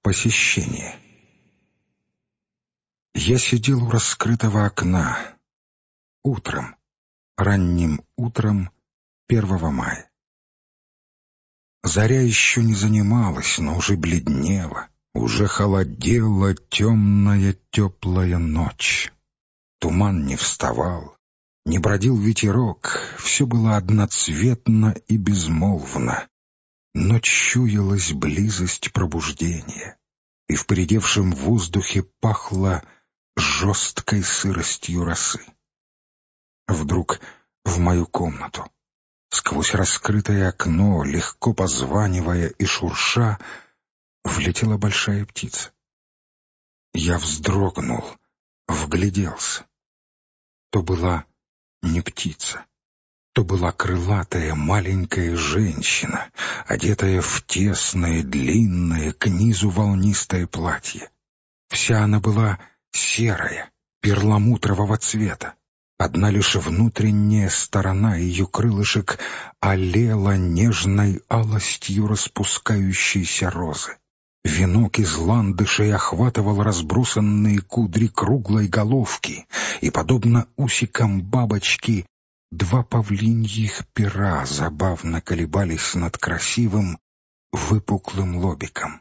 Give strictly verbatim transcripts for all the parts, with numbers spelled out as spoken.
Посещение. Я сидел у раскрытого окна. Утром, ранним утром первого мая. Заря еще не занималась, но уже бледнела, уже холодела темная теплая ночь. Туман не вставал, не бродил ветерок, все было одноцветно и безмолвно. Но чуялась близость пробуждения, и в поредевшем воздухе пахло жесткой сыростью росы. Вдруг в мою комнату, сквозь раскрытое окно, легко позванивая и шурша, влетела большая птица. Я вздрогнул, вгляделся. То была не птица. То была крылатая маленькая женщина, одетая в тесное, длинное, к низу волнистое платье. Вся она была серая, перламутрового цвета. Одна лишь внутренняя сторона ее крылышек алела нежной алостью распускающейся розы. Венок из ландышей охватывал разбросанные кудри круглой головки, и, подобно усикам бабочки, два павлиньих пера забавно колебались над красивым, выпуклым лобиком.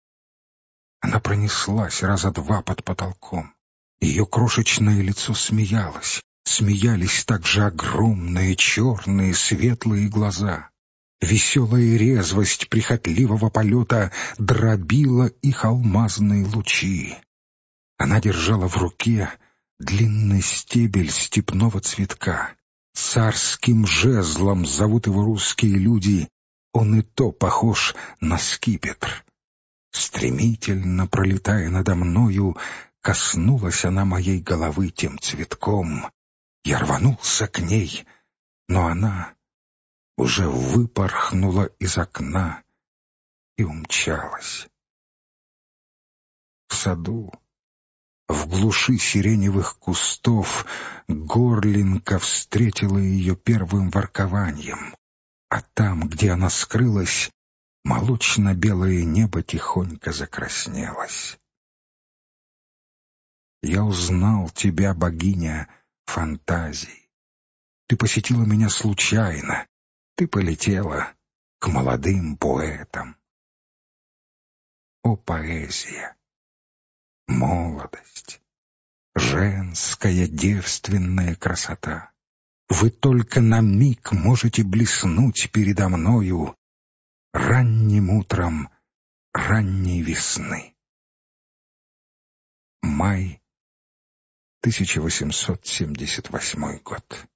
Она пронеслась раза два под потолком. Ее крошечное лицо смеялось. Смеялись также огромные, черные, светлые глаза. Веселая резвость прихотливого полета дробила их алмазные лучи. Она держала в руке длинный стебель степного цветка. Царским жезлом зовут его русские люди, он и то похож на скипетр. Стремительно пролетая надо мною, коснулась она моей головы тем цветком. Я рванулся к ней, но она уже выпорхнула из окна и умчалась. В саду, в глуши сиреневых кустов, горлинка встретила ее первым воркованием, а там, где она скрылась, молочно-белое небо тихонько закраснелось. Я узнал тебя, богиня фантазий. Ты посетила меня случайно, ты полетела к молодым поэтам. О, поэзия! Молодость, женская девственная красота! Вы только на миг можете блеснуть передо мною ранним утром ранней весны. Май тысяча восемьсот семьдесят восьмой год.